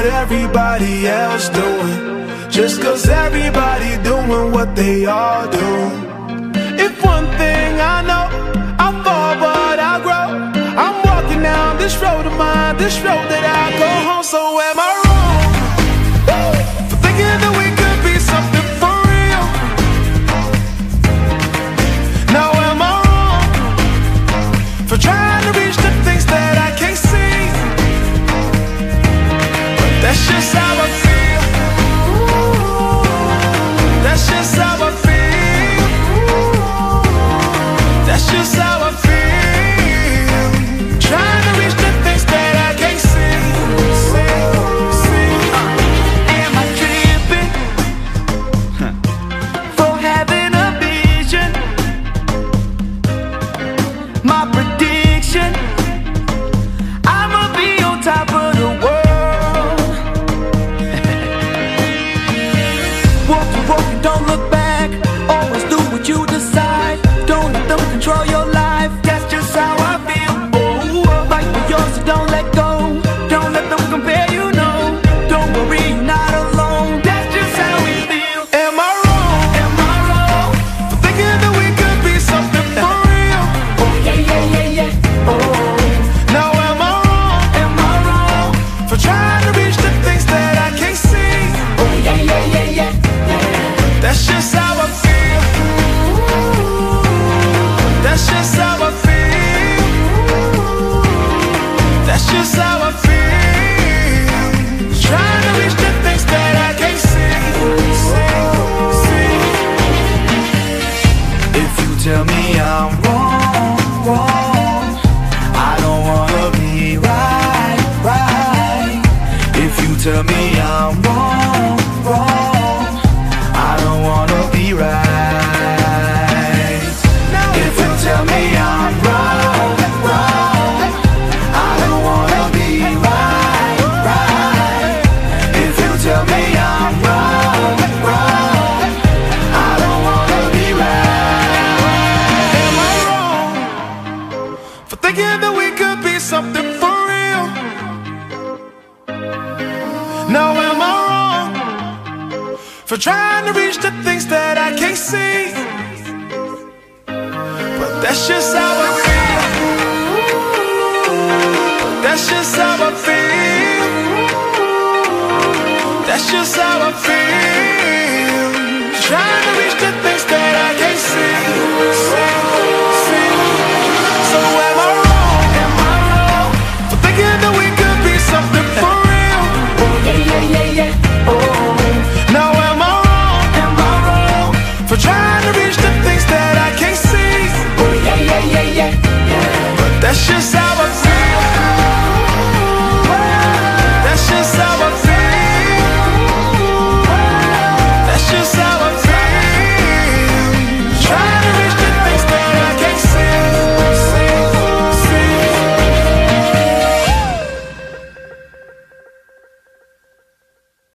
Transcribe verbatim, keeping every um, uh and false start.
what everybody else doing, just cause everybody doing what they all do. If one thing I know, I fall but I grow. I'm walking down this road of mine, this road that I go home. So am I wrong for thinking that we could be something for real? Now am I wrong for trying to reach the things that I can't see? But that's just how I feel. That's just how I feel. That's just how I feel. Trying to reach the things that I can't see. See, see. Uh, am I tripping for having a vision? My prediction, I'ma be on top of the world. Walk, walk, don't look back. Always do what you decide. Don't let them control your life. That's just how I feel. Oh, fight for yours, so don't let go. Don't let them compare, you know. Don't worry, you're not alone. That's just how we feel. Am I wrong? Am I wrong for thinking that we could be something for real? Oh yeah, yeah, yeah, yeah. Oh. Now am I wrong? Am I wrong for trying to reach the things that I can't see? Oh yeah, yeah, yeah, yeah. That's just how I feel. That's just how I feel. That's just how I feel. Trying to reach the things that I can't see. See, see. If you tell me I'm wrong, wrong, I don't wanna be right, right. If you tell me I'm wrong, wrong, I don't wanna be right. If you tell me I'm wrong, wrong, I don't wanna be right, right. If you tell me I'm wrong, wrong, I don't wanna be right. Am I wrong for thinking that we could be something for real? Now am I wrong for trying to reach the things that I can't see? But that's just how I feel. That's just how I feel. That's just how I feel. Trying to reach the things that I can't see.